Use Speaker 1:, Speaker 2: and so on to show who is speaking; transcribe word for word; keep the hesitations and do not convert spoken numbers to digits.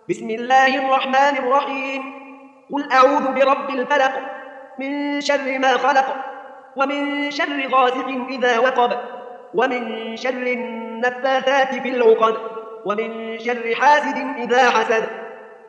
Speaker 1: بسم الله الرحمن الرحيم. قل أعوذ برب الفلق من شر ما خلق ومن شر غاسق إذا وقب ومن شر النفاثات في العقد ومن شر حاسد إذا حسد